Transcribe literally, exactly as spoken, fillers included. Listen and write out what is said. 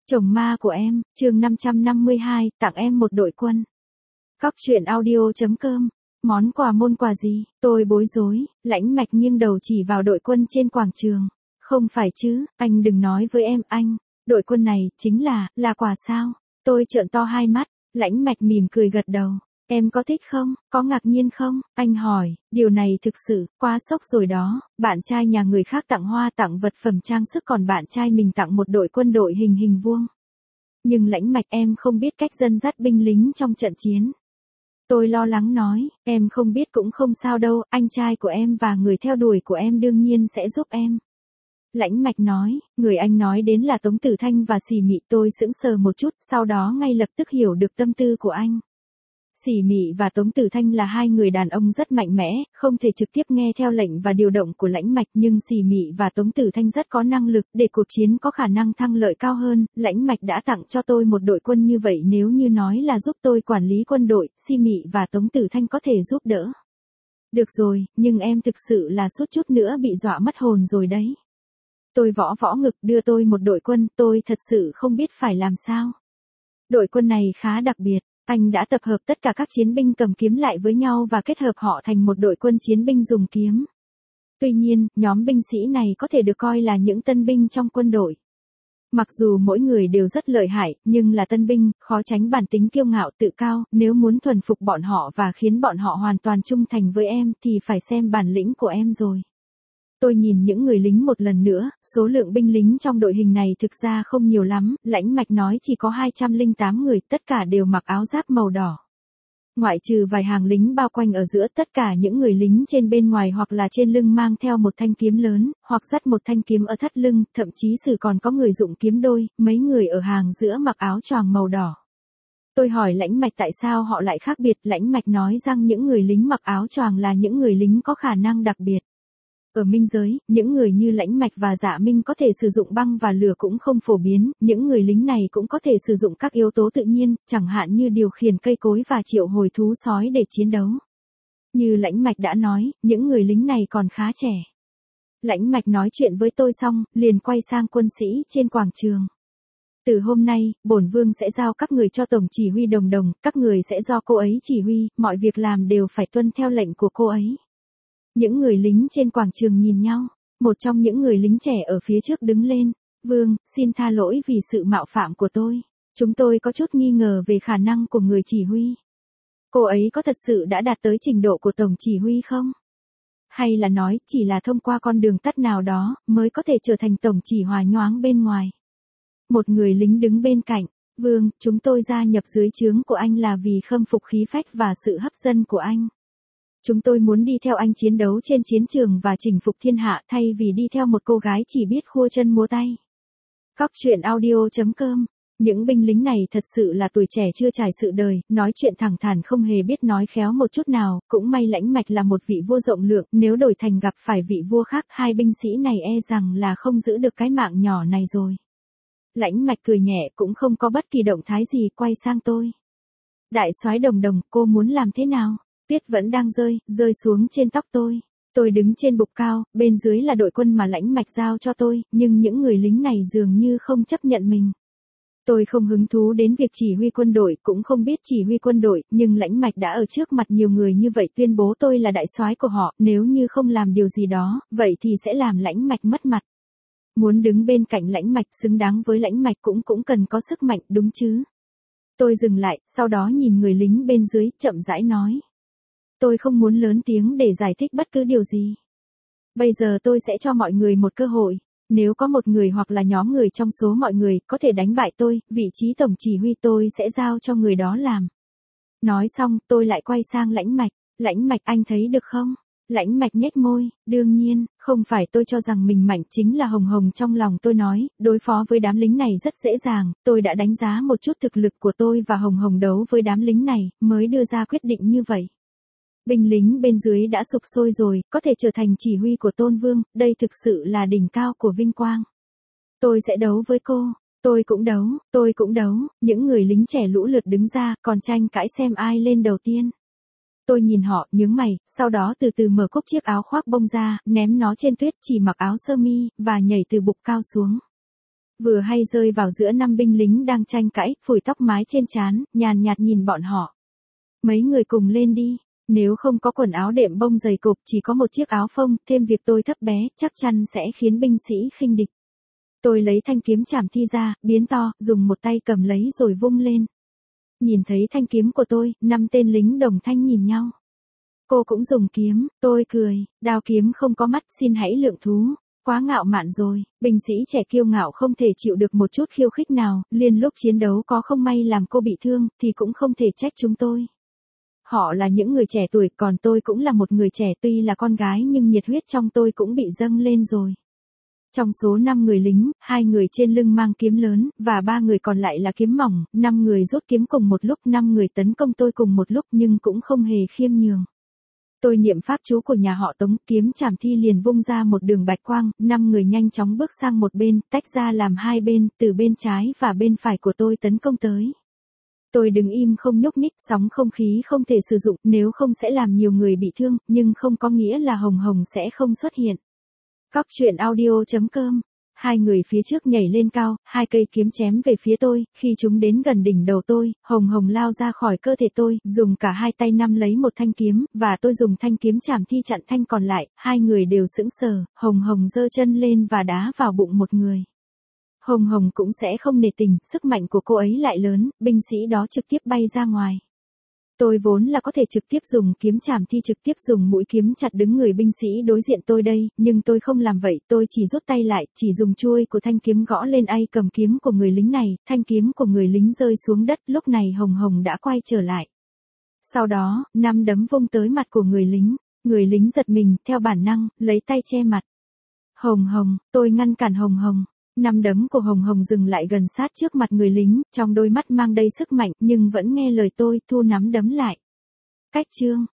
Chồng ma của em, chương năm trăm năm mươi hai, tặng em một đội quân. Cóc truyện audio chấm com. Món quà môn quà gì? Tôi bối rối, Lãnh Mạch nghiêng đầu chỉ vào đội quân trên quảng trường. Không phải chứ, anh đừng nói với em anh. Đội quân này, chính là, là quà sao? Tôi trợn to hai mắt, Lãnh Mạch mỉm cười gật đầu. Em có thích không? Có ngạc nhiên không? Anh hỏi, điều này thực sự, quá sốc rồi đó, bạn trai nhà người khác tặng hoa tặng vật phẩm trang sức còn bạn trai mình tặng một đội quân đội hình hình vuông. Nhưng Lãnh Mạch em không biết cách dẫn dắt binh lính trong trận chiến. Tôi lo lắng nói, em không biết cũng không sao đâu, anh trai của em và người theo đuổi của em đương nhiên sẽ giúp em. Lãnh Mạch nói, người anh nói đến là Tống Tử Thanh và Xỉ Mị. Tôi sững sờ một chút, sau đó ngay lập tức hiểu được tâm tư của anh. Xỉ Mị và Tống Tử Thanh là hai người đàn ông rất mạnh mẽ, không thể trực tiếp nghe theo lệnh và điều động của Lãnh Mạch, nhưng Xỉ Mị và Tống Tử Thanh rất có năng lực, để cuộc chiến có khả năng thắng lợi cao hơn. Lãnh Mạch đã tặng cho tôi một đội quân như vậy, nếu như nói là giúp tôi quản lý quân đội, Xỉ Mị và Tống Tử Thanh có thể giúp đỡ. Được rồi, nhưng em thực sự là suýt chút nữa bị dọa mất hồn rồi đấy. Tôi võ võ ngực, đưa tôi một đội quân, tôi thật sự không biết phải làm sao. Đội quân này khá đặc biệt. Anh đã tập hợp tất cả các chiến binh cầm kiếm lại với nhau và kết hợp họ thành một đội quân chiến binh dùng kiếm. Tuy nhiên, nhóm binh sĩ này có thể được coi là những tân binh trong quân đội. Mặc dù mỗi người đều rất lợi hại, nhưng là tân binh, khó tránh bản tính kiêu ngạo tự cao, nếu muốn thuần phục bọn họ và khiến bọn họ hoàn toàn trung thành với em thì phải xem bản lĩnh của em rồi. Tôi nhìn những người lính một lần nữa, số lượng binh lính trong đội hình này thực ra không nhiều lắm, Lãnh Mạch nói chỉ có hai trăm lẻ tám người, tất cả đều mặc áo giáp màu đỏ. Ngoại trừ vài hàng lính bao quanh ở giữa, tất cả những người lính trên bên ngoài hoặc là trên lưng mang theo một thanh kiếm lớn, hoặc dắt một thanh kiếm ở thắt lưng, thậm chí sử còn có người dụng kiếm đôi, mấy người ở hàng giữa mặc áo choàng màu đỏ. Tôi hỏi Lãnh Mạch tại sao họ lại khác biệt, Lãnh Mạch nói rằng những người lính mặc áo choàng là những người lính có khả năng đặc biệt. Ở minh giới, những người như Lãnh Mạch và Dạ Minh có thể sử dụng băng và lửa cũng không phổ biến, những người lính này cũng có thể sử dụng các yếu tố tự nhiên, chẳng hạn như điều khiển cây cối và triệu hồi thú sói để chiến đấu. Như Lãnh Mạch đã nói, những người lính này còn khá trẻ. Lãnh Mạch nói chuyện với tôi xong, liền quay sang quân sĩ trên quảng trường. Từ hôm nay, bổn vương sẽ giao các người cho tổng chỉ huy Đồng Đồng, các người sẽ do cô ấy chỉ huy, mọi việc làm đều phải tuân theo lệnh của cô ấy. Những người lính trên quảng trường nhìn nhau, một trong những người lính trẻ ở phía trước đứng lên, Vương, xin tha lỗi vì sự mạo phạm của tôi, chúng tôi có chút nghi ngờ về khả năng của người chỉ huy. Cô ấy có thật sự đã đạt tới trình độ của tổng chỉ huy không? Hay là nói chỉ là thông qua con đường tắt nào đó mới có thể trở thành tổng chỉ hòa nhoáng bên ngoài? Một người lính đứng bên cạnh, Vương, chúng tôi gia nhập dưới trướng của anh là vì khâm phục khí phách và sự hấp dẫn của anh. Chúng tôi muốn đi theo anh chiến đấu trên chiến trường và chinh phục thiên hạ thay vì đi theo một cô gái chỉ biết khua chân múa tay. Cóc truyện audio chấm com. Những binh lính này thật sự là tuổi trẻ chưa trải sự đời, nói chuyện thẳng thắn không hề biết nói khéo một chút nào, cũng may Lãnh Mạch là một vị vua rộng lượng, nếu đổi thành gặp phải vị vua khác, hai binh sĩ này e rằng là không giữ được cái mạng nhỏ này rồi. Lãnh Mạch cười nhẹ cũng không có bất kỳ động thái gì, quay sang tôi. Đại soái Đồng Đồng, cô muốn làm thế nào? Tuyết vẫn đang rơi, rơi xuống trên tóc tôi. Tôi đứng trên bục cao, bên dưới là đội quân mà Lãnh Mạch giao cho tôi, nhưng những người lính này dường như không chấp nhận mình. Tôi không hứng thú đến việc chỉ huy quân đội, cũng không biết chỉ huy quân đội, nhưng Lãnh Mạch đã ở trước mặt nhiều người như vậy tuyên bố tôi là đại soái của họ, nếu như không làm điều gì đó, vậy thì sẽ làm Lãnh Mạch mất mặt. Muốn đứng bên cạnh Lãnh Mạch xứng đáng với Lãnh Mạch cũng cũng cần có sức mạnh, đúng chứ? Tôi dừng lại, sau đó nhìn người lính bên dưới, chậm rãi nói. Tôi không muốn lớn tiếng để giải thích bất cứ điều gì. Bây giờ tôi sẽ cho mọi người một cơ hội. Nếu có một người hoặc là nhóm người trong số mọi người có thể đánh bại tôi, vị trí tổng chỉ huy tôi sẽ giao cho người đó làm. Nói xong, tôi lại quay sang Lãnh Mạch. Lãnh Mạch, anh thấy được không? Lãnh Mạch nhếch môi, đương nhiên, không phải tôi cho rằng mình mạnh, chính là hồng hồng trong lòng tôi nói, đối phó với đám lính này rất dễ dàng, tôi đã đánh giá một chút thực lực của tôi và hồng hồng đấu với đám lính này, mới đưa ra quyết định như vậy. Binh lính bên dưới đã sục sôi rồi, có thể trở thành chỉ huy của Tôn Vương, đây thực sự là đỉnh cao của vinh quang. Tôi sẽ đấu với cô, tôi cũng đấu, tôi cũng đấu, những người lính trẻ lũ lượt đứng ra, còn tranh cãi xem ai lên đầu tiên. Tôi nhìn họ, nhướng mày, sau đó từ từ mở cúc chiếc áo khoác bông ra, ném nó trên tuyết, chỉ mặc áo sơ mi, và nhảy từ bục cao xuống. Vừa hay rơi vào giữa năm binh lính đang tranh cãi, phủi tóc mái trên trán, nhàn nhạt nhìn bọn họ. Mấy người cùng lên đi. Nếu không có quần áo đệm bông dày cộp, chỉ có một chiếc áo phông, thêm việc tôi thấp bé, chắc chắn sẽ khiến binh sĩ khinh địch. Tôi lấy thanh kiếm chảm thi ra, biến to, dùng một tay cầm lấy rồi vung lên. Nhìn thấy thanh kiếm của tôi, năm tên lính đồng thanh nhìn nhau. Cô cũng dùng kiếm, tôi cười, đao kiếm không có mắt, xin hãy lượng thú. Quá ngạo mạn rồi, binh sĩ trẻ kiêu ngạo không thể chịu được một chút khiêu khích nào, liền lúc chiến đấu có không may làm cô bị thương, thì cũng không thể trách chúng tôi. Họ là những người trẻ tuổi, còn tôi cũng là một người trẻ, tuy là con gái nhưng nhiệt huyết trong tôi cũng bị dâng lên rồi. Trong số năm người lính, hai người trên lưng mang kiếm lớn, và ba người còn lại là kiếm mỏng, năm người rút kiếm cùng một lúc, năm người tấn công tôi cùng một lúc nhưng cũng không hề khiêm nhường. Tôi niệm pháp chú của nhà họ Tống, kiếm chảm thi liền vung ra một đường bạch quang, năm người nhanh chóng bước sang một bên, tách ra làm hai bên, từ bên trái và bên phải của tôi tấn công tới. Tôi đứng im không nhúc nhích, sóng không khí không thể sử dụng, nếu không sẽ làm nhiều người bị thương, nhưng không có nghĩa là Hồng Hồng sẽ không xuất hiện. Cóc truyện audio chấm com. Hai người phía trước nhảy lên cao, hai cây kiếm chém về phía tôi, khi chúng đến gần đỉnh đầu tôi, Hồng Hồng lao ra khỏi cơ thể tôi, dùng cả hai tay nắm lấy một thanh kiếm, và tôi dùng thanh kiếm chảm thi chặn thanh còn lại, hai người đều sững sờ, Hồng Hồng giơ chân lên và đá vào bụng một người. Hồng Hồng cũng sẽ không nể tình, sức mạnh của cô ấy lại lớn, binh sĩ đó trực tiếp bay ra ngoài. Tôi vốn là có thể trực tiếp dùng kiếm chảm thi trực tiếp dùng mũi kiếm chặt đứng người binh sĩ đối diện tôi đây, nhưng tôi không làm vậy, tôi chỉ rút tay lại, chỉ dùng chuôi của thanh kiếm gõ lên ai cầm kiếm của người lính này, thanh kiếm của người lính rơi xuống đất, lúc này Hồng Hồng đã quay trở lại. Sau đó, năm đấm vung tới mặt của người lính, người lính giật mình, theo bản năng, lấy tay che mặt. Hồng Hồng, tôi ngăn cản Hồng Hồng. Năm đấm của Hồng Hồng dừng lại gần sát trước mặt người lính, trong đôi mắt mang đầy sức mạnh, nhưng vẫn nghe lời tôi, thu nắm đấm lại. Cách chương